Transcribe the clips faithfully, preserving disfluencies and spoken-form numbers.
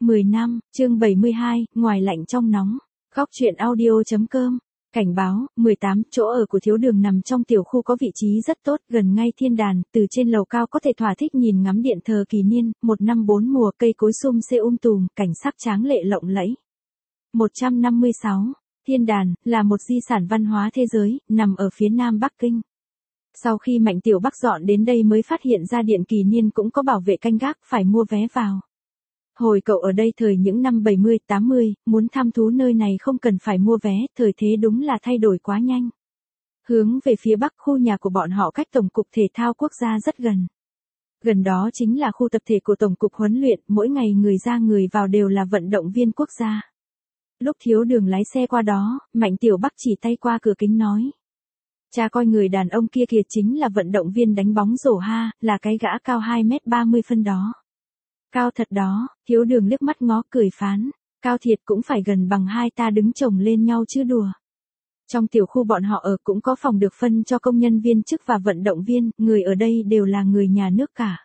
mười năm, chương bảy mươi hai, ngoài lạnh trong nóng. Góc truyện audio.com. Cảnh báo, mười tám, chỗ ở của Thiếu Đường nằm trong tiểu khu có vị trí rất tốt, gần ngay thiên đàn, từ trên lầu cao có thể thỏa thích nhìn ngắm điện thờ kỳ niên, một năm bốn mùa, cây cối sum xê um tùm, cảnh sắc tráng lệ lộng lẫy. một trăm năm mươi sáu. Thiên đàn, là một di sản văn hóa thế giới, nằm ở phía nam Bắc Kinh. Sau khi Mạnh Tiểu Bắc dọn đến đây mới phát hiện ra điện kỳ niên cũng có bảo vệ canh gác, phải mua vé vào. Hồi cậu ở đây thời những năm bảy mươi, tám mươi, muốn thăm thú nơi này không cần phải mua vé, thời thế đúng là thay đổi quá nhanh. Hướng về phía bắc, khu nhà của bọn họ cách Tổng cục Thể thao Quốc gia rất gần. Gần đó chính là khu tập thể của Tổng cục huấn luyện, mỗi ngày người ra người vào đều là vận động viên quốc gia. Lúc Thiếu Đường lái xe qua đó, Mạnh Tiểu Bắc chỉ tay qua cửa kính nói: "Cha coi người đàn ông kia kìa, chính là vận động viên đánh bóng rổ ha, là cái gã cao hai mét ba mươi phân đó." "Cao thật đó." Thiếu Đường liếc mắt ngó cười phán: "Cao thiệt cũng phải gần bằng hai ta đứng chồng lên nhau chứ đùa." Trong tiểu khu bọn họ ở cũng có phòng được phân cho công nhân viên chức và vận động viên, người ở đây đều là người nhà nước cả.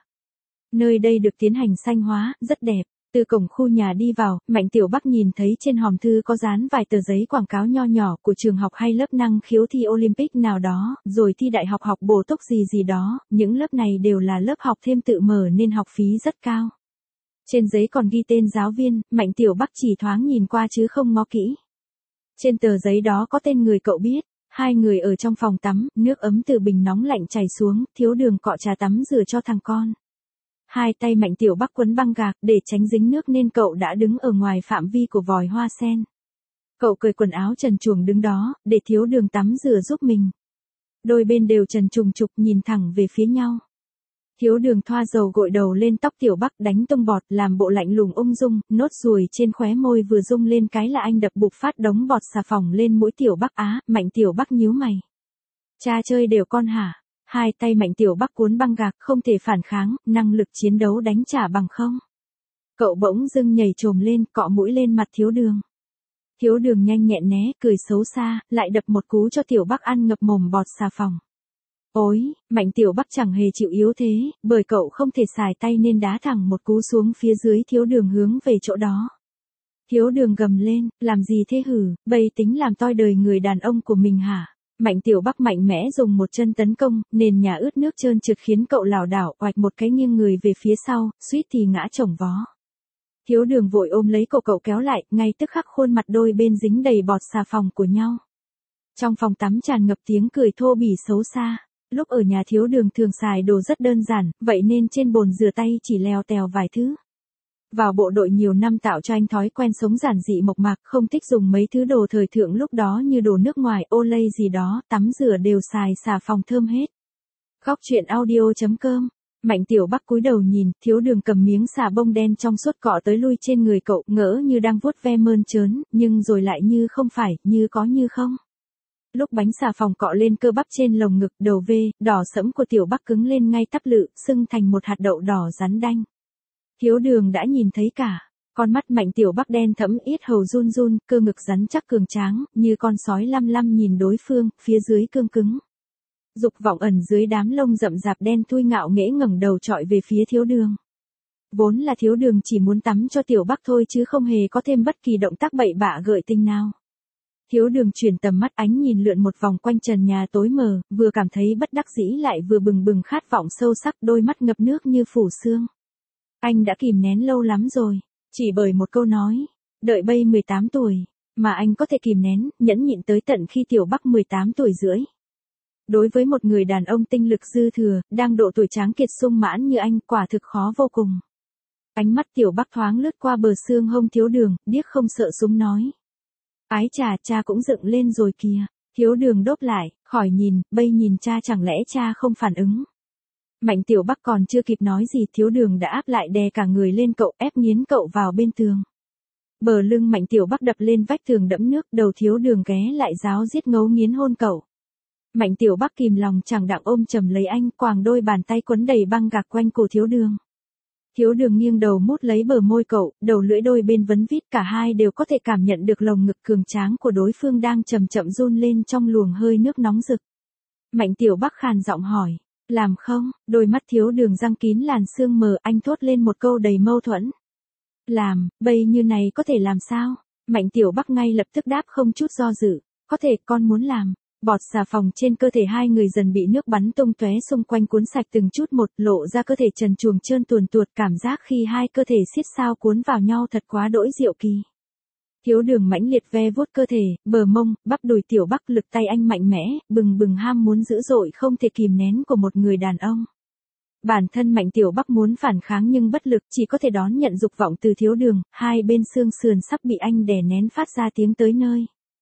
Nơi đây được tiến hành xanh hóa, rất đẹp. Từ cổng khu nhà đi vào, Mạnh Tiểu Bắc nhìn thấy trên hòm thư có dán vài tờ giấy quảng cáo nho nhỏ của trường học hay lớp năng khiếu thi Olympic nào đó, rồi thi đại học học bổ túc gì gì đó, những lớp này đều là lớp học thêm tự mở nên học phí rất cao. Trên giấy còn ghi tên giáo viên, Mạnh Tiểu Bắc chỉ thoáng nhìn qua chứ không ngó kỹ. Trên tờ giấy đó có tên người cậu biết, hai người ở trong phòng tắm, nước ấm từ bình nóng lạnh chảy xuống, Thiếu Đường cọ trà tắm rửa cho thằng con. Hai tay Mạnh Tiểu Bắc quấn băng gạc để tránh dính nước nên cậu đã đứng ở ngoài phạm vi của vòi hoa sen. Cậu cởi quần áo trần truồng đứng đó, để Thiếu Đường tắm rửa giúp mình. Đôi bên đều trần trùng trục nhìn thẳng về phía nhau. Thiếu Đường thoa dầu gội đầu lên tóc Tiểu Bắc, đánh tung bọt, làm bộ lạnh lùng ung dung, nốt ruồi trên khóe môi vừa rung lên cái là anh đập bụp phát đống bọt xà phòng lên mũi Tiểu Bắc. Á, Mạnh Tiểu Bắc nhíu mày. "Cha chơi đều con hả?" Hai tay Mạnh Tiểu Bắc cuốn băng gạc, không thể phản kháng, năng lực chiến đấu đánh trả bằng không. Cậu bỗng dưng nhảy trồm lên, cọ mũi lên mặt Thiếu Đường. Thiếu Đường nhanh nhẹn né, cười xấu xa, lại đập một cú cho Tiểu Bắc ăn ngập mồm bọt xà phòng. Ôi, Mạnh Tiểu Bắc chẳng hề chịu yếu thế, bởi cậu không thể xài tay nên đá thẳng một cú xuống phía dưới Thiếu Đường hướng về chỗ đó. Thiếu Đường gầm lên: "Làm gì thế hử, bây tính làm toi đời người đàn ông của mình hả?" Mạnh Tiểu Bắc mạnh mẽ dùng một chân tấn công, nền nhà ướt nước trơn trượt khiến cậu lảo đảo, oạch một cái nghiêng người về phía sau, suýt thì ngã chồng vó. Thiếu Đường vội ôm lấy cậu cậu kéo lại, ngay tức khắc khuôn mặt đôi bên dính đầy bọt xà phòng của nhau. Trong phòng tắm tràn ngập tiếng cười thô bỉ xấu xa. Lúc ở nhà Thiếu Đường thường xài đồ rất đơn giản, vậy nên trên bồn rửa tay chỉ lèo tèo vài thứ. Vào bộ đội nhiều năm tạo cho anh thói quen sống giản dị mộc mạc, không thích dùng mấy thứ đồ thời thượng lúc đó như đồ nước ngoài, Olay gì đó, tắm rửa đều xài xà phòng thơm hết. Góc truyện audio.com. Mạnh Tiểu Bắc cúi đầu nhìn, Thiếu Đường cầm miếng xà bông đen trong suốt cọ tới lui trên người cậu, ngỡ như đang vuốt ve mơn trớn, nhưng rồi lại như không phải, như có như không. Lúc bánh xà phòng cọ lên cơ bắp trên lồng ngực, đầu V, đỏ sẫm của Tiểu Bắc cứng lên ngay tắp lự, sưng thành một hạt đậu đỏ rắn đanh. Thiếu Đường đã nhìn thấy cả. Con mắt Mạnh Tiểu Bắc đen thẫm, yết hầu run run, cơ ngực rắn chắc cường tráng, như con sói lăm lăm nhìn đối phương, phía dưới cương cứng. Dục vọng ẩn dưới đám lông rậm rạp đen thui ngạo nghễ ngẩng đầu trọi về phía Thiếu Đường. Vốn là Thiếu Đường chỉ muốn tắm cho Tiểu Bắc thôi chứ không hề có thêm bất kỳ động tác bậy bạ gợi tình nào. Thiếu Đường chuyển tầm mắt, ánh nhìn lượn một vòng quanh trần nhà tối mờ, vừa cảm thấy bất đắc dĩ lại vừa bừng bừng khát vọng sâu sắc, đôi mắt ngập nước như phủ sương. Anh đã kìm nén lâu lắm rồi, chỉ bởi một câu nói, đợi bây mười tám tuổi, mà anh có thể kìm nén, nhẫn nhịn tới tận khi Tiểu Bắc mười tám tuổi rưỡi. Đối với một người đàn ông tinh lực dư thừa, đang độ tuổi tráng kiệt sung mãn như anh, quả thực khó vô cùng. Ánh mắt Tiểu Bắc thoáng lướt qua bờ xương hông Thiếu Đường, điếc không sợ súng nói: "Ái chà, cha cũng dựng lên rồi kìa." Thiếu Đường đốp lại, khỏi nhìn, bây nhìn cha chẳng lẽ cha không phản ứng. Mạnh Tiểu Bắc còn chưa kịp nói gì, Thiếu Đường đã áp lại đè cả người lên cậu, ép nghiến cậu vào bên tường. Bờ lưng Mạnh Tiểu Bắc đập lên vách tường đẫm nước, đầu Thiếu Đường ghé lại ráo riết ngấu nghiến hôn cậu. Mạnh Tiểu Bắc kìm lòng chẳng đặng ôm chầm lấy anh, quàng đôi bàn tay quấn đầy băng gạc quanh cổ Thiếu Đường. Thiếu Đường nghiêng đầu mút lấy bờ môi cậu, đầu lưỡi đôi bên vấn vít, cả hai đều có thể cảm nhận được lồng ngực cường tráng của đối phương đang chậm chậm run lên trong luồng hơi nước nóng rực. Mạnh Tiểu Bắc khàn giọng hỏi: "Làm không?" Đôi mắt Thiếu Đường răng kín làn sương mờ, anh thốt lên một câu đầy mâu thuẫn. Làm, bây như này có thể làm sao? Mạnh Tiểu Bắc ngay lập tức đáp không chút do dự. Có thể, con muốn làm. Bọt xà phòng trên cơ thể hai người dần bị nước bắn tung tóe xung quanh cuốn sạch từng chút một, lộ ra cơ thể trần truồng trơn tuồn tuột, cảm giác khi hai cơ thể xiết sao cuốn vào nhau thật quá đỗi diệu kỳ. Thiếu Đường mãnh liệt ve vuốt cơ thể, bờ mông, bắp đùi Tiểu Bắc, lực tay anh mạnh mẽ, bừng bừng ham muốn dữ dội không thể kìm nén của một người đàn ông. Bản thân Mạnh Tiểu Bắc muốn phản kháng nhưng bất lực, chỉ có thể đón nhận dục vọng từ Thiếu Đường, hai bên xương sườn sắp bị anh đè nén phát ra tiếng tới nơi.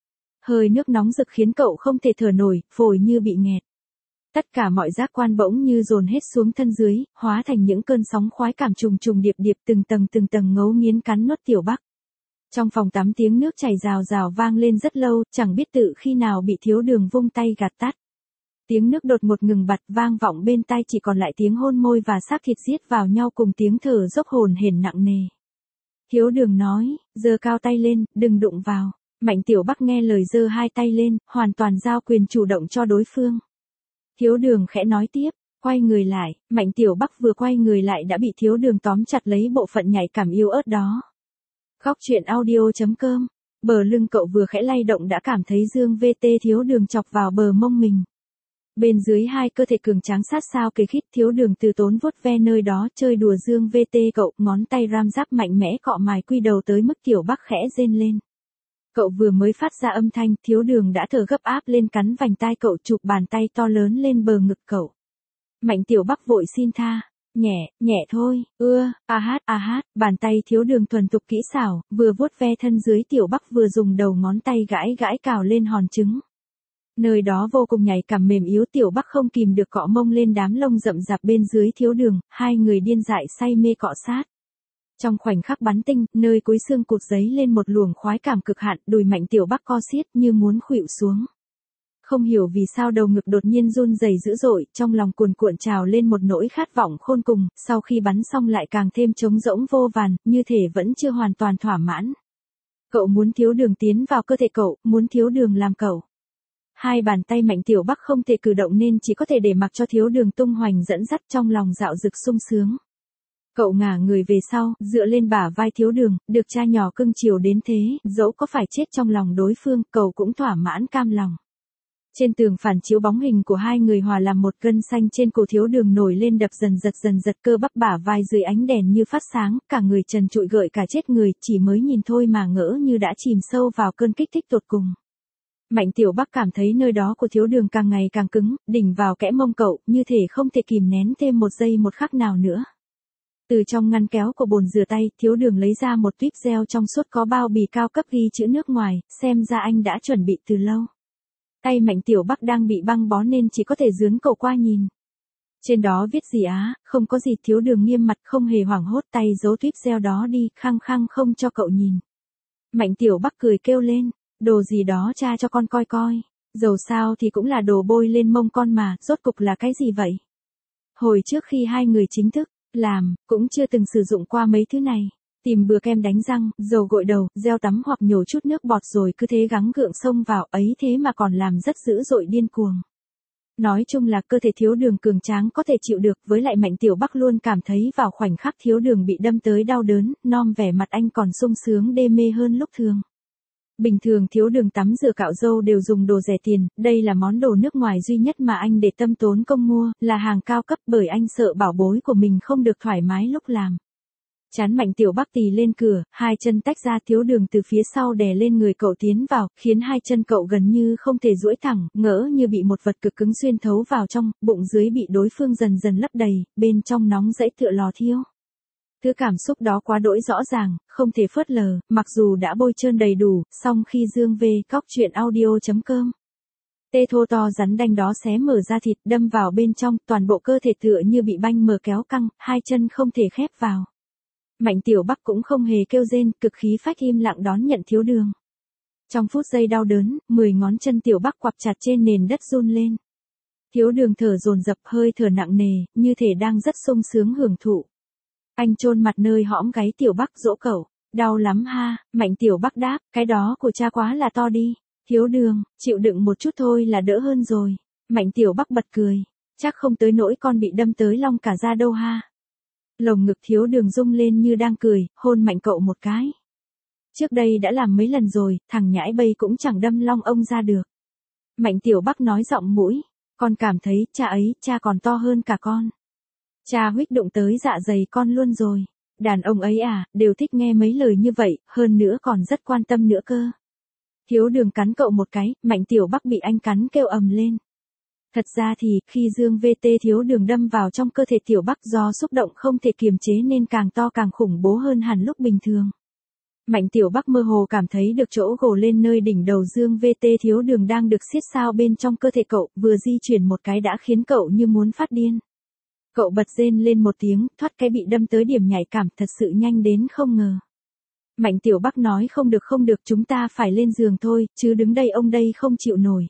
Hơi nước nóng rực khiến cậu không thể thở nổi, phổi như bị nghẹt. Tất cả mọi giác quan bỗng như dồn hết xuống thân dưới, hóa thành những cơn sóng khoái cảm trùng trùng điệp điệp, từng tầng từng tầng ngấu nghiến cắn nuốt Tiểu Bắc. Trong phòng tắm tiếng nước chảy rào rào vang lên rất lâu, chẳng biết tự khi nào bị Thiếu Đường vung tay gạt tắt. Tiếng nước đột ngột ngừng bặt, vang vọng bên tai chỉ còn lại tiếng hôn môi và xác thịt giết vào nhau cùng tiếng thở dốc hồn hển nặng nề. Thiếu Đường nói, giơ cao tay lên, đừng đụng vào. Mạnh Tiểu Bắc nghe lời giơ hai tay lên, hoàn toàn giao quyền chủ động cho đối phương. Thiếu Đường khẽ nói tiếp, quay người lại. Mạnh Tiểu Bắc vừa quay người lại đã bị Thiếu Đường tóm chặt lấy bộ phận nhạy cảm yếu ớt đó. Góc truyện audio chấm com. Bờ lưng cậu vừa khẽ lay động đã cảm thấy dương vê tê Thiếu Đường chọc vào bờ mông mình. Bên dưới hai cơ thể cường tráng sát sao kề khít, Thiếu Đường từ tốn vuốt ve nơi đó, chơi đùa dương vê tê cậu, ngón tay ram giáp mạnh mẽ cọ mài quy đầu tới mức Tiểu Bắc khẽ rên lên. Cậu vừa mới phát ra âm thanh, Thiếu Đường đã thở gấp áp lên cắn vành tai cậu, chụp bàn tay to lớn lên bờ ngực cậu. Mạnh Tiểu Bắc vội xin tha, nhẹ, nhẹ thôi, ưa, a hát, a hát, bàn tay Thiếu Đường thuần thục kỹ xảo, vừa vuốt ve thân dưới Tiểu Bắc vừa dùng đầu ngón tay gãi gãi cào lên hòn trứng. Nơi đó vô cùng nhạy cảm mềm yếu, Tiểu Bắc không kìm được cọ mông lên đám lông rậm rạp bên dưới Thiếu Đường, hai người điên dại say mê cọ sát. Trong khoảnh khắc bắn tinh, nơi cuối xương cụt giấy lên một luồng khoái cảm cực hạn, đùi Mạnh Tiểu Bắc co xiết như muốn khuỵu xuống. Không hiểu vì sao đầu ngực đột nhiên run rẩy dữ dội, trong lòng cuồn cuộn trào lên một nỗi khát vọng khôn cùng, sau khi bắn xong lại càng thêm trống rỗng vô vàn, như thể vẫn chưa hoàn toàn thỏa mãn. Cậu muốn Thiếu Đường tiến vào cơ thể cậu, muốn Thiếu Đường làm cậu. Hai bàn tay Mạnh Tiểu Bắc không thể cử động nên chỉ có thể để mặc cho Thiếu Đường tung hoành dẫn dắt, trong lòng dạo dực sung sướng. Cậu ngả người về sau, dựa lên bả vai Thiếu Đường, được cha nhỏ cưng chiều đến thế, dẫu có phải chết trong lòng đối phương, cậu cũng thỏa mãn cam lòng. Trên tường phản chiếu bóng hình của hai người hòa làm một, gân xanh trên cổ Thiếu Đường nổi lên đập dần giật dần giật, cơ bắp bả vai dưới ánh đèn như phát sáng, cả người trần trụi gợi cả chết người, chỉ mới nhìn thôi mà ngỡ như đã chìm sâu vào cơn kích thích tột cùng. Mạnh Tiểu Bắc cảm thấy nơi đó của Thiếu Đường càng ngày càng cứng, đỉnh vào kẽ mông cậu, như thể không thể kìm nén thêm một giây một khắc nào nữa. Từ trong ngăn kéo của bồn rửa tay, Thiếu Đường lấy ra một tuyếp gel trong suốt có bao bì cao cấp ghi chữ nước ngoài, xem ra anh đã chuẩn bị từ lâu. Tay Mạnh Tiểu Bắc đang bị băng bó nên chỉ có thể dướn cậu qua nhìn. Trên đó viết gì á, không có gì. Thiếu Đường nghiêm mặt không hề hoảng hốt, tay giấu tuyếp gel đó đi, khăng khăng không cho cậu nhìn. Mạnh Tiểu Bắc cười kêu lên, đồ gì đó cha cho con coi coi, dầu sao thì cũng là đồ bôi lên mông con mà, rốt cục là cái gì vậy? Hồi trước khi hai người chính thức làm, cũng chưa từng sử dụng qua mấy thứ này. Tìm bừa kem đánh răng, dầu gội đầu, gel tắm hoặc nhổ chút nước bọt rồi cứ thế gắng gượng xông vào, ấy thế mà còn làm rất dữ dội điên cuồng. Nói chung là cơ thể Thiếu Đường cường tráng có thể chịu được, với lại Mạnh Tiểu Bắc luôn cảm thấy vào khoảnh khắc Thiếu Đường bị đâm tới đau đớn, nom vẻ mặt anh còn sung sướng đê mê hơn lúc thường. Bình thường Thiếu Đường tắm rửa cạo râu đều dùng đồ rẻ tiền, đây là món đồ nước ngoài duy nhất mà anh để tâm tốn công mua, là hàng cao cấp bởi anh sợ bảo bối của mình không được thoải mái lúc làm. Chán Mạnh Tiểu Bắc tì lên cửa, hai chân tách ra, Thiếu Đường từ phía sau đè lên người cậu tiến vào, khiến hai chân cậu gần như không thể duỗi thẳng, ngỡ như bị một vật cực cứng xuyên thấu vào trong, bụng dưới bị đối phương dần dần lấp đầy, bên trong nóng rẫy tựa lò thiêu. Thứ cảm xúc đó quá đỗi rõ ràng, không thể phớt lờ, mặc dù đã bôi trơn đầy đủ, song khi dương về góc truyện audio chấm com. Tê thô to rắn đanh đó xé mở ra thịt, đâm vào bên trong, toàn bộ cơ thể tựa như bị banh mờ kéo căng, hai chân không thể khép vào. Mạnh Tiểu Bắc cũng không hề kêu rên, cực khí phách im lặng đón nhận Thiếu Đường. Trong phút giây đau đớn, mười ngón chân Tiểu Bắc quặp chặt trên nền đất run lên. Thiếu Đường thở dồn dập, hơi thở nặng nề, như thể đang rất sung sướng hưởng thụ. Anh chôn mặt nơi hõm gáy Tiểu Bắc dỗ cậu, đau lắm ha. Mạnh Tiểu Bắc đáp, cái đó của cha quá là to đi. Thiếu Đường, chịu đựng một chút thôi là đỡ hơn rồi. Mạnh Tiểu Bắc bật cười, chắc không tới nỗi con bị đâm tới long cả da đâu ha. Lồng ngực Thiếu Đường rung lên như đang cười, hôn mạnh cậu một cái. Trước đây đã làm mấy lần rồi, thằng nhãi bây cũng chẳng đâm long ông ra được. Mạnh Tiểu Bắc nói giọng mũi, con cảm thấy cha ấy, cha còn to hơn cả con. Cha huých đụng tới dạ dày con luôn rồi. Đàn ông ấy à, đều thích nghe mấy lời như vậy, hơn nữa còn rất quan tâm nữa cơ. Thiếu Đường cắn cậu một cái, Mạnh Tiểu Bắc bị anh cắn kêu ầm lên. Thật ra thì, khi Dương vê tê Thiếu Đường đâm vào trong cơ thể Tiểu Bắc do xúc động không thể kiềm chế nên càng to càng khủng bố hơn hẳn lúc bình thường. Mạnh Tiểu Bắc mơ hồ cảm thấy được chỗ gồ lên nơi đỉnh đầu Dương vê tê Thiếu Đường đang được siết sao bên trong cơ thể cậu, vừa di chuyển một cái đã khiến cậu như muốn phát điên. Cậu bật rên lên một tiếng, thoát cái bị đâm tới điểm nhạy cảm thật sự nhanh đến không ngờ. Mạnh Tiểu Bắc nói không được không được, chúng ta phải lên giường thôi, chứ đứng đây ông đây không chịu nổi.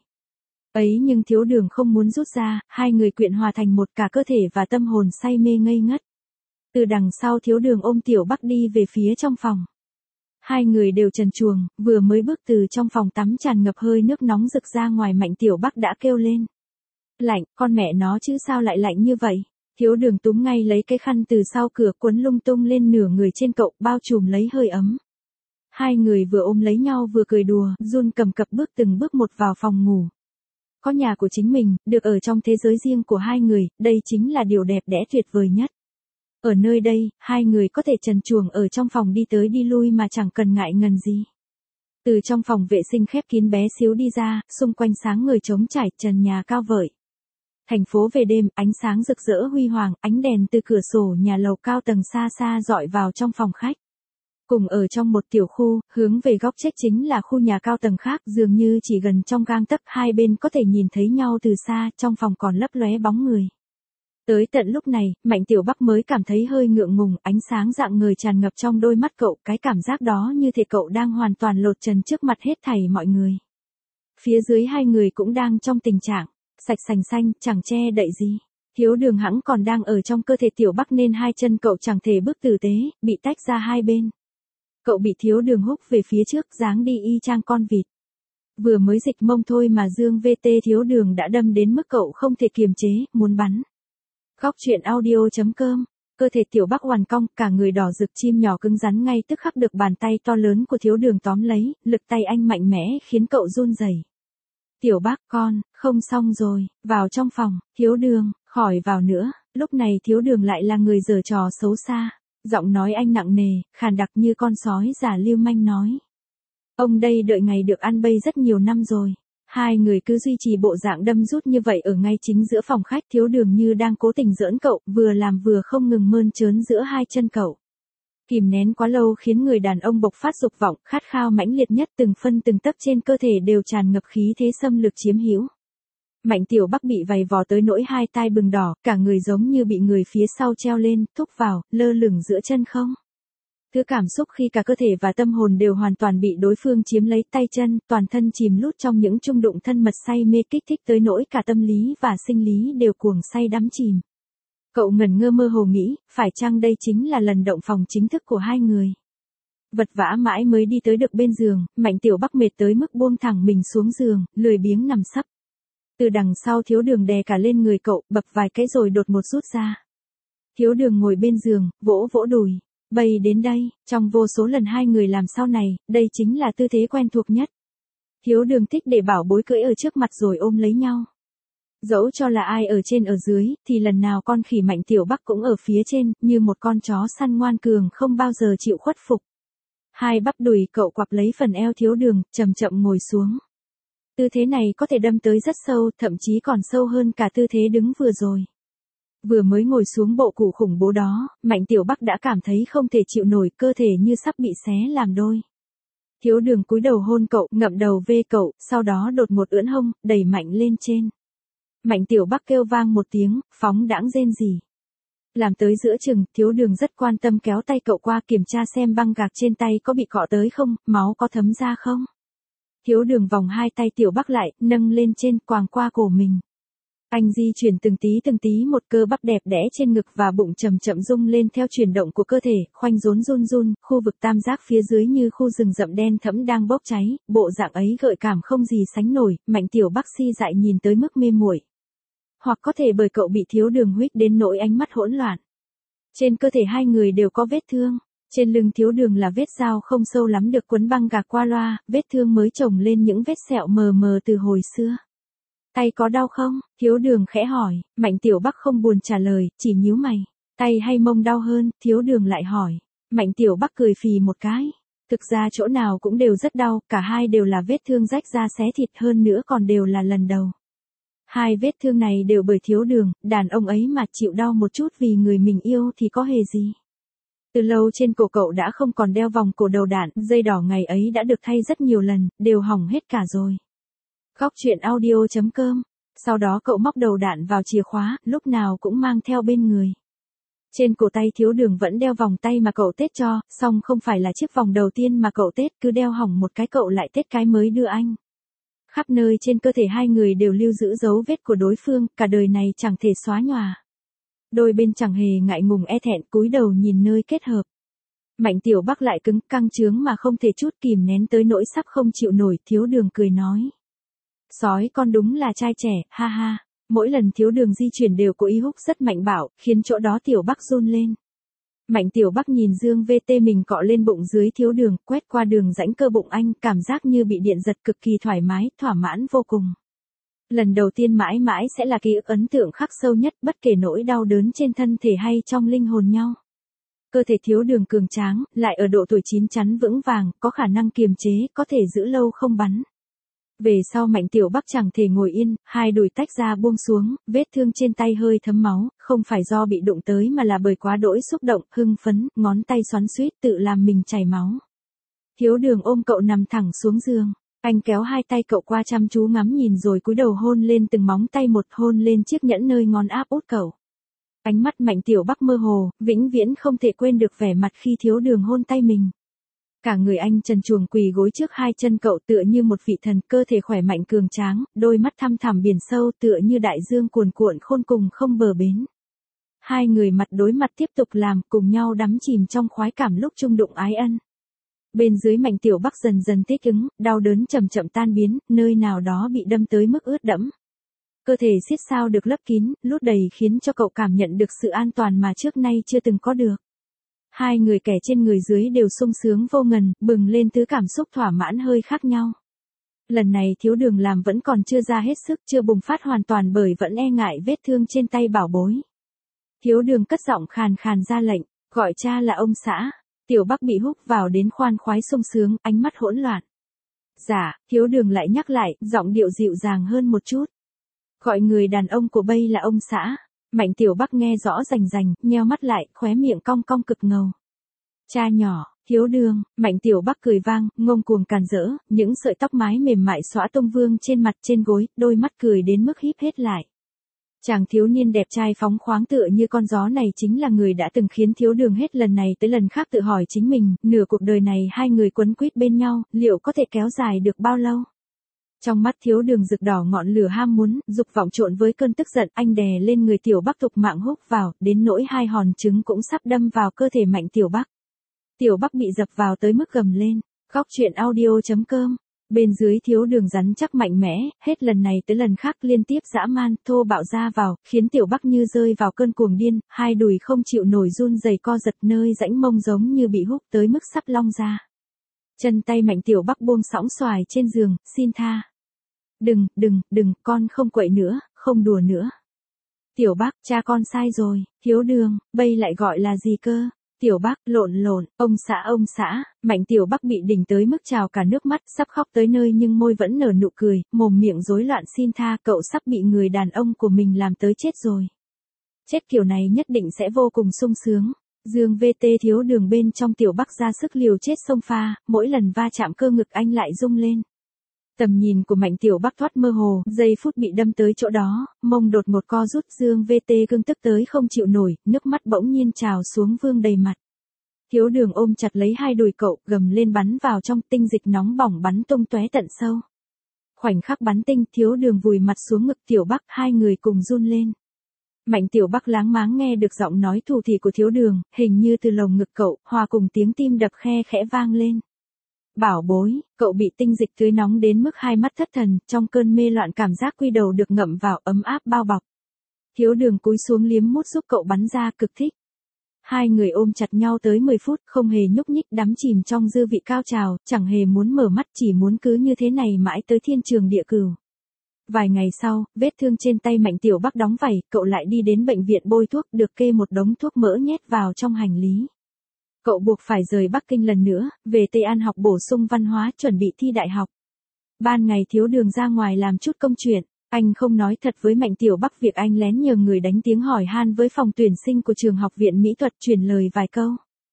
Ấy nhưng Thiếu Đường không muốn rút ra, hai người quyện hòa thành một, cả cơ thể và tâm hồn say mê ngây ngất. Từ đằng sau Thiếu Đường ôm Tiểu Bắc đi về phía trong phòng. Hai người đều trần truồng, vừa mới bước từ trong phòng tắm tràn ngập hơi nước nóng rực ra ngoài, Mạnh Tiểu Bắc đã kêu lên. Lạnh, con mẹ nó chứ sao lại lạnh như vậy? Thiếu Đường túm ngay lấy cái khăn từ sau cửa quấn lung tung lên nửa người trên cậu, bao trùm lấy hơi ấm. Hai người vừa ôm lấy nhau vừa cười đùa, run cầm cập bước từng bước một vào phòng ngủ. Có nhà của chính mình, được ở trong thế giới riêng của hai người, đây chính là điều đẹp đẽ tuyệt vời nhất. Ở nơi đây, hai người có thể trần truồng ở trong phòng đi tới đi lui mà chẳng cần ngại ngần gì. Từ trong phòng vệ sinh khép kín bé xíu đi ra, xung quanh sáng người trống trải, trần nhà cao vợi. Thành phố về đêm, ánh sáng rực rỡ huy hoàng, ánh đèn từ cửa sổ nhà lầu cao tầng xa xa dọi vào trong phòng khách. Cùng ở trong một tiểu khu, hướng về góc chết chính là khu nhà cao tầng khác, dường như chỉ gần trong gang tấc, hai bên có thể nhìn thấy nhau từ xa, trong phòng còn lấp lóe bóng người. Tới tận lúc này, Mạnh Tiểu Bắc mới cảm thấy hơi ngượng ngùng, ánh sáng rạng ngời tràn ngập trong đôi mắt cậu, cái cảm giác đó như thể cậu đang hoàn toàn lột trần trước mặt hết thảy mọi người. Phía dưới hai người cũng đang trong tình trạng sạch sành xanh, chẳng che đậy gì. Thiếu Đường hẵng còn đang ở trong cơ thể Tiểu Bắc nên hai chân cậu chẳng thể bước tử tế, bị tách ra hai bên. Cậu bị Thiếu Đường húc về phía trước, dáng đi y chang con vịt. Vừa mới dịch mông thôi mà Dương vê tê Thiếu Đường đã đâm đến mức cậu không thể kiềm chế, muốn bắn. Góc truyện audio chấm com, cơ thể Tiểu Bắc hoàn cong, cả người đỏ rực, chim nhỏ cứng rắn ngay tức khắc được bàn tay to lớn của Thiếu Đường tóm lấy, lực tay anh mạnh mẽ khiến cậu run rẩy. Tiểu Bắc, con, không xong rồi, vào trong phòng. Thiếu Đường, khỏi vào nữa. Lúc này Thiếu Đường lại là người giở trò xấu xa. Giọng nói anh nặng nề, khàn đặc như con sói già lưu manh nói. Ông đây đợi ngày được ăn bây rất nhiều năm rồi. Hai người cứ duy trì bộ dạng đâm rút như vậy ở ngay chính giữa phòng khách. Thiếu Đường như đang cố tình giỡn cậu, vừa làm vừa không ngừng mơn trớn giữa hai chân cậu. Kìm nén quá lâu khiến người đàn ông bộc phát dục vọng, khát khao mãnh liệt nhất, từng phân từng tấc trên cơ thể đều tràn ngập khí thế xâm lược chiếm hữu. Mạnh Tiểu Bắc bị vầy vò tới nỗi hai tai bừng đỏ, cả người giống như bị người phía sau treo lên, thúc vào, lơ lửng giữa chân không. Thứ cảm xúc khi cả cơ thể và tâm hồn đều hoàn toàn bị đối phương chiếm lấy, tay chân, toàn thân chìm lút trong những chung đụng thân mật say mê kích thích tới nỗi cả tâm lý và sinh lý đều cuồng say đắm chìm. Cậu ngẩn ngơ mơ hồ nghĩ, phải chăng đây chính là lần động phòng chính thức của hai người. Vật vã mãi mới đi tới được bên giường, Mạnh Tiểu Bắc mệt tới mức buông thẳng mình xuống giường, lười biếng nằm sấp. Từ đằng sau Thiếu Đường đè cả lên người cậu, bập vài cái rồi đột ngột rút ra. Thiếu Đường ngồi bên giường, vỗ vỗ đùi. Bây đến đây, trong vô số lần hai người làm sau này, đây chính là tư thế quen thuộc nhất. Thiếu Đường thích để bảo bối cưỡi ở trước mặt rồi ôm lấy nhau. Dẫu cho là ai ở trên ở dưới, thì lần nào con khỉ Mạnh Tiểu Bắc cũng ở phía trên, như một con chó săn ngoan cường không bao giờ chịu khuất phục. Hai bắp đùi cậu quặp lấy phần eo Thiếu Đường, chậm chậm ngồi xuống. Tư thế này có thể đâm tới rất sâu, thậm chí còn sâu hơn cả tư thế đứng vừa rồi. Vừa mới ngồi xuống bộ củ khủng bố đó, Mạnh Tiểu Bắc đã cảm thấy không thể chịu nổi, cơ thể như sắp bị xé làm đôi. Thiếu Đường cúi đầu hôn cậu, ngậm đầu vê cậu, sau đó đột ngột ưỡn hông, đẩy mạnh lên trên. Mạnh Tiểu Bắc kêu vang một tiếng, phóng đãng rên rỉ. Làm tới giữa chừng, Thiếu Đường rất quan tâm kéo tay cậu qua kiểm tra xem băng gạc trên tay có bị cọ tới không, máu có thấm ra không. Thiếu Đường vòng hai tay Tiểu Bắc lại, nâng lên trên, quàng qua cổ mình. Anh di chuyển từng tí từng tí một, cơ bắp đẹp đẽ trên ngực và bụng chậm chậm rung lên theo chuyển động của cơ thể, khoanh rốn run run, khu vực tam giác phía dưới như khu rừng rậm đen thẫm đang bốc cháy, bộ dạng ấy gợi cảm không gì sánh nổi, Mạnh Tiểu Bắc si dại nhìn tới mức mê muội. Hoặc có thể bởi cậu bị Thiếu Đường huých đến nỗi ánh mắt hỗn loạn. Trên cơ thể hai người đều có vết thương. Trên lưng Thiếu Đường là vết dao không sâu lắm được quấn băng gạc qua loa, vết thương mới chồng lên những vết sẹo mờ mờ từ hồi xưa. Tay có đau không? Thiếu Đường khẽ hỏi, Mạnh Tiểu Bắc không buồn trả lời, chỉ nhíu mày. Tay hay mông đau hơn? Thiếu Đường lại hỏi. Mạnh Tiểu Bắc cười phì một cái. Thực ra chỗ nào cũng đều rất đau, cả hai đều là vết thương rách da xé thịt, hơn nữa còn đều là lần đầu. Hai vết thương này đều bởi Thiếu Đường, đàn ông ấy mà chịu đau một chút vì người mình yêu thì có hề gì. Từ lâu trên cổ cậu đã không còn đeo vòng cổ đầu đạn, dây đỏ ngày ấy đã được thay rất nhiều lần, đều hỏng hết cả rồi. Góc truyện audio chấm com. Sau đó cậu móc đầu đạn vào chìa khóa, lúc nào cũng mang theo bên người. Trên cổ tay Thiếu Đường vẫn đeo vòng tay mà cậu tết cho, song không phải là chiếc vòng đầu tiên mà cậu tết, cứ đeo hỏng một cái cậu lại tết cái mới đưa anh. Khắp nơi trên cơ thể hai người đều lưu giữ dấu vết của đối phương, cả đời này chẳng thể xóa nhòa. Đôi bên chẳng hề ngại ngùng e thẹn, cúi đầu nhìn nơi kết hợp. Mạnh Tiểu Bắc lại cứng căng trướng mà không thể chút kìm nén tới nỗi sắp không chịu nổi. Thiếu Đường cười nói. Sói con đúng là trai trẻ, ha ha. Mỗi lần Thiếu Đường di chuyển đều có ý húc rất mạnh bạo, khiến chỗ đó Tiểu Bắc run lên. Mạnh Tiểu Bắc nhìn Dương vê tê mình cọ lên bụng dưới Thiếu Đường, quét qua đường rãnh cơ bụng anh, cảm giác như bị điện giật, cực kỳ thoải mái, thỏa mãn vô cùng. Lần đầu tiên mãi mãi sẽ là ký ức ấn tượng khắc sâu nhất, bất kể nỗi đau đớn trên thân thể hay trong linh hồn nhau. Cơ thể Thiếu Đường cường tráng, lại ở độ tuổi chín chắn vững vàng, có khả năng kiềm chế, có thể giữ lâu không bắn. Về sau Mạnh Tiểu Bắc chẳng thể ngồi yên, hai đùi tách ra buông xuống, vết thương trên tay hơi thấm máu, không phải do bị đụng tới mà là bởi quá đỗi xúc động, hưng phấn, ngón tay xoắn xuýt tự làm mình chảy máu. Thiếu Đường ôm cậu nằm thẳng xuống giường, anh kéo hai tay cậu qua chăm chú ngắm nhìn rồi cúi đầu hôn lên từng móng tay một, hôn lên chiếc nhẫn nơi ngón áp út cậu. Ánh mắt Mạnh Tiểu Bắc mơ hồ, vĩnh viễn không thể quên được vẻ mặt khi Thiếu Đường hôn tay mình. Cả người anh trần truồng quỳ gối trước hai chân cậu tựa như một vị thần, cơ thể khỏe mạnh cường tráng, đôi mắt thăm thẳm biển sâu tựa như đại dương cuồn cuộn khôn cùng không bờ bến. Hai người mặt đối mặt tiếp tục làm, cùng nhau đắm chìm trong khoái cảm lúc chung đụng ái ân. Bên dưới Mạnh Tiểu Bắc dần dần thích ứng, đau đớn chậm chậm tan biến, nơi nào đó bị đâm tới mức ướt đẫm. Cơ thể xiết sao được lấp kín, lút đầy khiến cho cậu cảm nhận được sự an toàn mà trước nay chưa từng có được. Hai người kẻ trên người dưới đều sung sướng vô ngần, bừng lên thứ cảm xúc thỏa mãn hơi khác nhau. Lần này Thiếu Đường làm vẫn còn chưa ra hết sức, chưa bùng phát hoàn toàn bởi vẫn e ngại vết thương trên tay bảo bối. Thiếu Đường cất giọng khàn khàn ra lệnh, gọi cha là ông xã. Tiểu Bắc bị húc vào đến khoan khoái sung sướng, ánh mắt hỗn loạn. Dạ, Thiếu Đường lại nhắc lại, giọng điệu dịu dàng hơn một chút. Gọi người đàn ông của bây là ông xã. Mạnh Tiểu Bắc nghe rõ rành rành, nheo mắt lại, khóe miệng cong cong cực ngầu. Cha nhỏ, Thiếu Đường. Mạnh Tiểu Bắc cười vang, ngông cuồng càn rỡ, những sợi tóc mái mềm mại xõa tung vương trên mặt trên gối, đôi mắt cười đến mức híp hết lại. Chàng thiếu niên đẹp trai phóng khoáng tựa như con gió này chính là người đã từng khiến Thiếu Đường hết lần này tới lần khác tự hỏi chính mình, nửa cuộc đời này hai người quấn quýt bên nhau, liệu có thể kéo dài được bao lâu? Trong mắt Thiếu Đường rực đỏ ngọn lửa ham muốn, dục vọng trộn với cơn tức giận, anh đè lên người Tiểu Bắc tục mạng húc vào, đến nỗi hai hòn trứng cũng sắp đâm vào cơ thể Mạnh Tiểu Bắc. Tiểu Bắc bị dập vào tới mức gầm lên. Góc truyện audio chấm com. Bên dưới Thiếu Đường rắn chắc mạnh mẽ, hết lần này tới lần khác liên tiếp dã man, thô bạo ra vào, khiến Tiểu Bắc như rơi vào cơn cuồng điên, hai đùi không chịu nổi run rẩy co giật, nơi rãnh mông giống như bị húc tới mức sắp long ra. Chân tay Mạnh Tiểu Bắc buông sõng xoài trên giường, xin tha. Đừng, đừng, đừng, con không quậy nữa, không đùa nữa. Tiểu Bắc, cha con sai rồi. Thiếu Đường, bây lại gọi là gì cơ? Tiểu Bắc, lộn lộn, ông xã ông xã. Mạnh Tiểu Bắc bị đỉnh tới mức trào cả nước mắt, sắp khóc tới nơi nhưng môi vẫn nở nụ cười, mồm miệng rối loạn xin tha, cậu sắp bị người đàn ông của mình làm tới chết rồi. Chết kiểu này nhất định sẽ vô cùng sung sướng. Dương vê tê Thiếu Đường bên trong Tiểu Bắc ra sức liều chết xông pha, mỗi lần va chạm cơ ngực anh lại rung lên. Tầm nhìn của Mạnh Tiểu Bắc thoát mơ hồ, giây phút bị đâm tới chỗ đó, mông đột một co rút, Dương vê tê cưng tức tới không chịu nổi, nước mắt bỗng nhiên trào xuống vương đầy mặt. Thiếu Đường ôm chặt lấy hai đùi cậu, gầm lên bắn vào trong, tinh dịch nóng bỏng bắn tung tóe tận sâu. Khoảnh khắc bắn tinh, Thiếu Đường vùi mặt xuống ngực Tiểu Bắc, hai người cùng run lên. Mạnh Tiểu Bắc láng máng nghe được giọng nói thủ thỉ của Thiếu Đường, hình như từ lồng ngực cậu, hòa cùng tiếng tim đập khe khẽ vang lên. Bảo bối, cậu bị tinh dịch tưới nóng đến mức hai mắt thất thần, trong cơn mê loạn cảm giác quy đầu được ngậm vào ấm áp bao bọc. Thiếu Đường cúi xuống liếm mút giúp cậu bắn ra, cực thích. Hai người ôm chặt nhau tới mười phút, không hề nhúc nhích, đắm chìm trong dư vị cao trào, chẳng hề muốn mở mắt, chỉ muốn cứ như thế này mãi tới thiên trường địa cửu. Vài ngày sau, vết thương trên tay Mạnh Tiểu Bắc đóng vảy, cậu lại đi đến bệnh viện bôi thuốc, được kê một đống thuốc mỡ nhét vào trong hành lý. Cậu buộc phải rời Bắc Kinh lần nữa, về Tây An học bổ sung văn hóa, chuẩn bị thi đại học. Ban ngày Thiếu Đường ra ngoài làm chút công chuyện, anh không nói thật với Mạnh Tiểu Bắc việc anh lén nhờ người đánh tiếng hỏi han với phòng tuyển sinh của trường học viện mỹ thuật, truyền lời vài câu.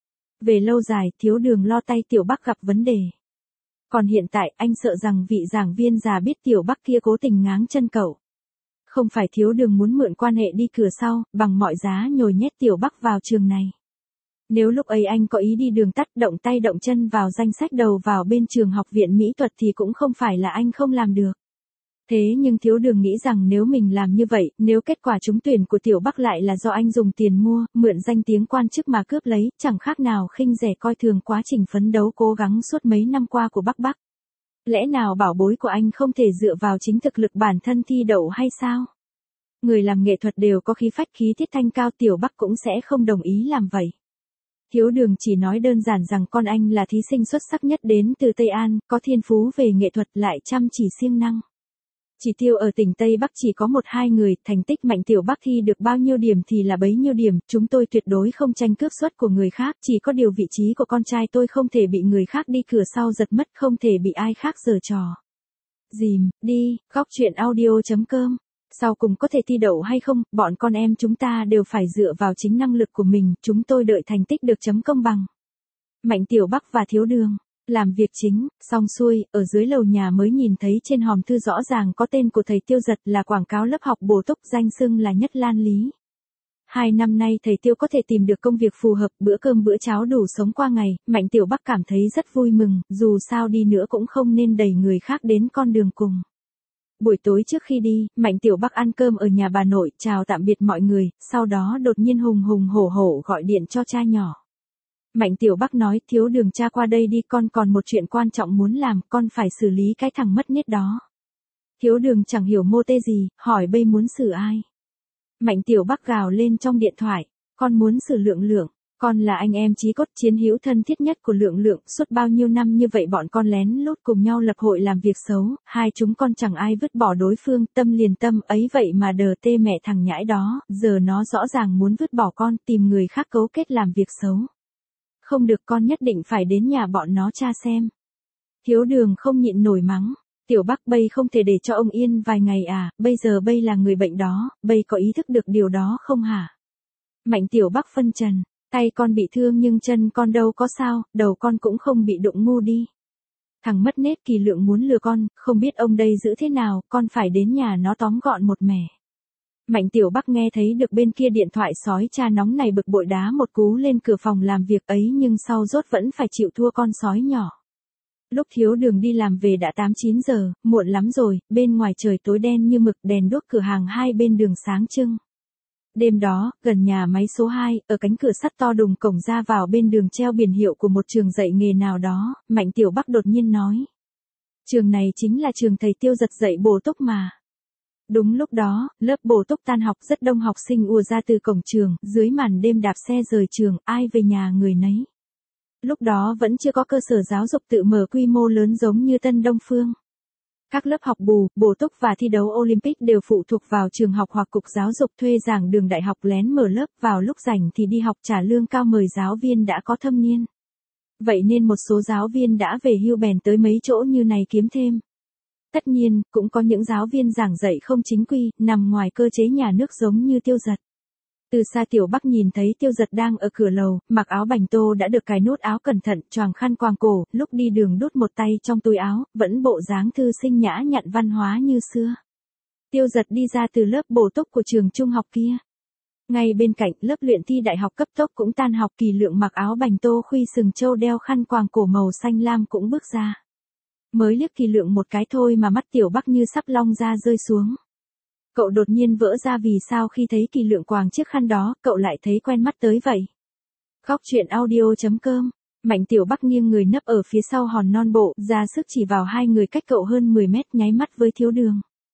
Về lâu dài, Thiếu Đường lo tay Tiểu Bắc gặp vấn đề. Còn hiện tại, anh sợ rằng vị giảng viên già biết Tiểu Bắc kia cố tình ngáng chân cậu. Không phải Thiếu Đường muốn mượn quan hệ đi cửa sau, bằng mọi giá nhồi nhét Tiểu Bắc vào trường này. Nếu lúc ấy anh có ý đi đường tắt, động tay động chân vào danh sách đầu vào bên trường học viện mỹ thuật thì cũng không phải là anh không làm được. Thế nhưng Thiếu Đường nghĩ rằng nếu mình làm như vậy, nếu kết quả trúng tuyển của Tiểu Bắc lại là do anh dùng tiền mua, mượn danh tiếng quan chức mà cướp lấy, chẳng khác nào khinh rẻ coi thường quá trình phấn đấu cố gắng suốt mấy năm qua của Bắc Bắc. Lẽ nào bảo bối của anh không thể dựa vào chính thực lực bản thân thi đậu hay sao? Người làm nghệ thuật đều có khí phách khí tiết thanh cao, Tiểu Bắc cũng sẽ không đồng ý làm vậy. Thiếu Đường chỉ nói đơn giản rằng con anh là thí sinh xuất sắc nhất đến từ Tây An, có thiên phú về nghệ thuật lại chăm chỉ siêng năng. Chỉ tiêu ở tỉnh Tây Bắc chỉ có một hai người, thành tích Mạnh Tiểu Bắc thi được bao nhiêu điểm thì là bấy nhiêu điểm, chúng tôi tuyệt đối không tranh cướp suất của người khác, chỉ có điều vị trí của con trai tôi không thể bị người khác đi cửa sau giật mất, không thể bị ai khác giở trò. Dìm, đi, góc truyện audio chấm com. Sau cùng có thể thi đậu hay không, bọn con em chúng ta đều phải dựa vào chính năng lực của mình, chúng tôi đợi thành tích được chấm công bằng. Mạnh Tiểu Bắc và Thiếu Đường làm việc chính, xong xuôi, ở dưới lầu nhà mới nhìn thấy trên hòm thư rõ ràng có tên của thầy Tiêu Giật, là quảng cáo lớp học bổ túc, danh xưng là Nhất Lan Lý. Hai năm nay thầy Tiêu có thể tìm được công việc phù hợp, bữa cơm bữa cháo đủ sống qua ngày, Mạnh Tiểu Bắc cảm thấy rất vui mừng, dù sao đi nữa cũng không nên đẩy người khác đến con đường cùng. Buổi tối trước khi đi, Mạnh Tiểu Bắc ăn cơm ở nhà bà nội, chào tạm biệt mọi người, sau đó đột nhiên hùng hùng hổ hổ gọi điện cho cha nhỏ. Mạnh Tiểu Bắc nói, Thiếu Đường cha qua đây đi, con còn một chuyện quan trọng muốn làm, con phải xử lý cái thằng mất nết đó. Thiếu Đường chẳng hiểu mô tê gì, hỏi bây muốn xử ai. Mạnh Tiểu Bắc gào lên trong điện thoại, con muốn xử Lượng Lượng, con là anh em chí cốt chiến hữu thân thiết nhất của Lượng Lượng, suốt bao nhiêu năm như vậy bọn con lén lút cùng nhau lập hội làm việc xấu, hai chúng con chẳng ai vứt bỏ đối phương, tâm liền tâm ấy vậy mà đờ tê mẹ thằng nhãi đó, giờ nó rõ ràng muốn vứt bỏ con, tìm người khác cấu kết làm việc xấu. Không được, con nhất định phải đến nhà bọn nó tra xem. Thiếu Đường không nhịn nổi mắng, Tiểu Bắc bây không thể để cho ông yên vài ngày à, bây giờ bây là người bệnh đó, bây có ý thức được điều đó không hả? Mạnh Tiểu Bắc phân trần, tay con bị thương nhưng chân con đâu có sao, đầu con cũng không bị đụng ngu đi. Thằng mất nết Kỳ Lượng muốn lừa con, không biết ông đây giữ thế nào, con phải đến nhà nó tóm gọn một mẻ. Mạnh Tiểu Bắc nghe thấy được bên kia điện thoại sói cha nóng này bực bội đá một cú lên cửa phòng làm việc ấy, nhưng sau rốt vẫn phải chịu thua con sói nhỏ. Lúc Thiếu Đường đi làm về đã tám chín giờ, muộn lắm rồi, bên ngoài trời tối đen như mực, đèn đuốc cửa hàng hai bên đường sáng trưng. Đêm đó, gần nhà máy số hai, ở cánh cửa sắt to đùng cổng ra vào bên đường treo biển hiệu của một trường dạy nghề nào đó, Mạnh Tiểu Bắc đột nhiên nói. Trường này chính là trường thầy Tiêu Giật dạy bổ túc mà. Đúng lúc đó, lớp bổ túc tan học, rất đông học sinh ùa ra từ cổng trường, dưới màn đêm đạp xe rời trường, ai về nhà người nấy. Lúc đó vẫn chưa có cơ sở giáo dục tự mở quy mô lớn giống như Tân Đông Phương. Các lớp học bù, bổ túc và thi đấu Olympic đều phụ thuộc vào trường học hoặc cục giáo dục thuê giảng đường đại học lén mở lớp, vào lúc rảnh thì đi học trả lương cao mời giáo viên đã có thâm niên. Vậy nên một số giáo viên đã về hưu bèn tới mấy chỗ như này kiếm thêm. Tất nhiên, cũng có những giáo viên giảng dạy không chính quy, nằm ngoài cơ chế nhà nước giống như Tiêu Giật. Từ xa Tiểu Bắc nhìn thấy Tiêu Giật đang ở cửa lầu, mặc áo bành tô đã được cài nút áo cẩn thận, choàng khăn quàng cổ, lúc đi đường đút một tay trong túi áo, vẫn bộ dáng thư sinh nhã nhặn văn hóa như xưa. Tiêu Giật đi ra từ lớp bổ túc của trường trung học kia. Ngay bên cạnh, lớp luyện thi đại học cấp tốc cũng tan học, Kỳ Lượng mặc áo bành tô khuy sừng châu đeo khăn quàng cổ màu xanh lam cũng bước ra. Mới liếc Kỳ Lượng một cái thôi mà mắt Tiểu Bắc như sắp long ra rơi xuống. Cậu đột nhiên vỡ ra vì sao khi thấy Kỳ Lượng quàng chiếc khăn đó, cậu lại thấy quen mắt tới vậy. Góc truyện audio chấm com. Mạnh Tiểu Bắc nghiêng người nấp ở phía sau hòn non bộ, ra sức chỉ vào hai người cách cậu hơn mười mét, nháy mắt với Thiếu Đường.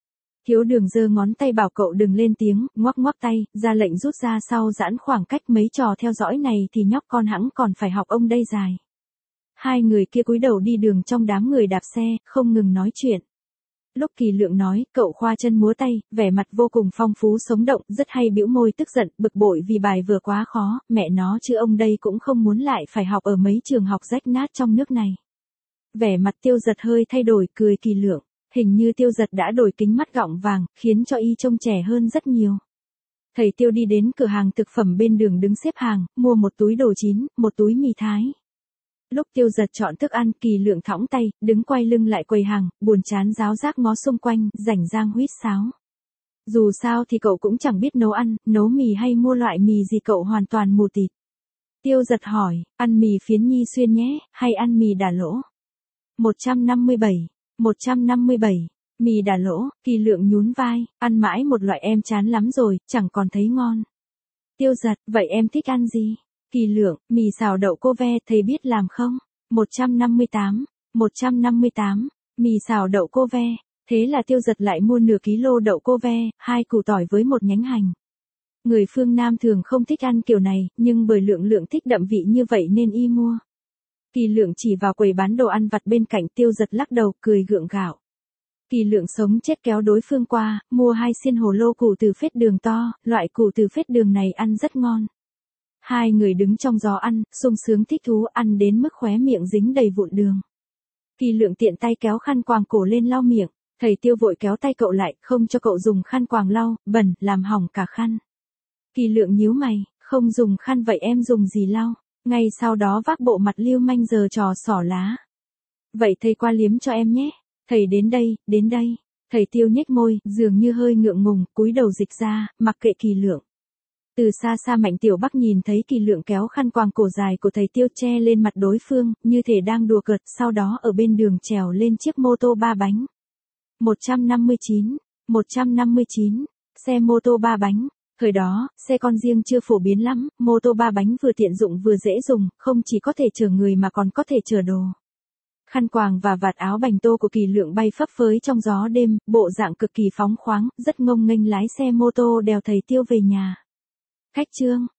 Thiếu Đường giơ ngón tay bảo cậu đừng lên tiếng, ngoắc ngoắc tay, ra lệnh rút ra sau giãn khoảng cách. Mấy trò theo dõi này thì nhóc con hẵng còn phải học ông đây dài. Hai người kia cúi đầu đi đường trong đám người đạp xe, không ngừng nói chuyện. Lúc Kỳ Lượng nói, cậu khoa chân múa tay, vẻ mặt vô cùng phong phú sống động, rất hay bĩu môi tức giận, bực bội vì bài vừa quá khó, mẹ nó chứ ông đây cũng không muốn lại phải học ở mấy trường học rách nát trong nước này. Vẻ mặt Tiêu Giật hơi thay đổi, cười Kỳ Lượng. Hình như Tiêu Giật đã đổi kính mắt gọng vàng, khiến cho y trông trẻ hơn rất nhiều. Thầy Tiêu đi đến cửa hàng thực phẩm bên đường đứng xếp hàng, mua một túi đồ chín, một túi mì Thái. Lúc Tiêu Giật chọn thức ăn, Kỳ Lượng thõng tay, đứng quay lưng lại quầy hàng, buồn chán ráo rác ngó xung quanh, rảnh rang huýt sáo. Dù sao thì cậu cũng chẳng biết nấu ăn, nấu mì hay mua loại mì gì cậu hoàn toàn mù tịt. Tiêu Giật hỏi, ăn mì phiến Nhi Xuyên nhé, hay ăn mì đà lỗ? một trăm năm mươi bảy, một trăm năm mươi bảy, mì đà lỗ, Kỳ Lượng nhún vai, ăn mãi một loại em chán lắm rồi, chẳng còn thấy ngon. Tiêu Giật, vậy em thích ăn gì? Kỳ Lượng, mì xào đậu cô ve, thầy biết làm không? một trăm năm mươi tám, một trăm năm mươi tám, mì xào đậu cô ve. Thế là Tiêu Giật lại mua nửa ký lô đậu cô ve, hai củ tỏi với một nhánh hành. Người phương Nam thường không thích ăn kiểu này, nhưng bởi Lượng Lượng thích đậm vị như vậy nên y mua. Kỳ Lượng chỉ vào quầy bán đồ ăn vặt bên cạnh. Tiêu Giật lắc đầu, cười gượng gạo. Kỳ Lượng sống chết kéo đối phương qua, mua hai xiên hồ lô củ từ phết đường to, loại củ từ phết đường này ăn rất ngon. Hai người đứng trong gió ăn, sung sướng thích thú, ăn đến mức khóe miệng dính đầy vụn đường. Kỳ Lượng tiện tay kéo khăn quàng cổ lên lau miệng, thầy Tiêu vội kéo tay cậu lại, không cho cậu dùng khăn quàng lau, bẩn, làm hỏng cả khăn. Kỳ Lượng nhíu mày, không dùng khăn vậy em dùng gì lau? Ngay sau đó vác bộ mặt lưu manh giở trò xỏ lá. Vậy thầy qua liếm cho em nhé. Thầy đến đây, đến đây. Thầy Tiêu nhếch môi, dường như hơi ngượng ngùng, cúi đầu dịch ra, mặc kệ Kỳ Lượng. Từ xa xa Mạnh Tiểu Bắc nhìn thấy Kỳ Lượng kéo khăn quàng cổ dài của thầy Tiêu che lên mặt đối phương, như thể đang đùa cợt, sau đó ở bên đường trèo lên chiếc mô tô ba bánh. một trăm năm mươi chín, một trăm năm mươi chín, xe mô tô ba bánh. Thời đó, xe con riêng chưa phổ biến lắm, mô tô ba bánh vừa tiện dụng vừa dễ dùng, không chỉ có thể chở người mà còn có thể chở đồ. Khăn quàng và vạt áo bành tô của Kỳ Lượng bay phấp phới trong gió đêm, bộ dạng cực kỳ phóng khoáng, rất ngông nghênh lái xe mô tô đèo thầy Tiêu về nhà. Khách trương,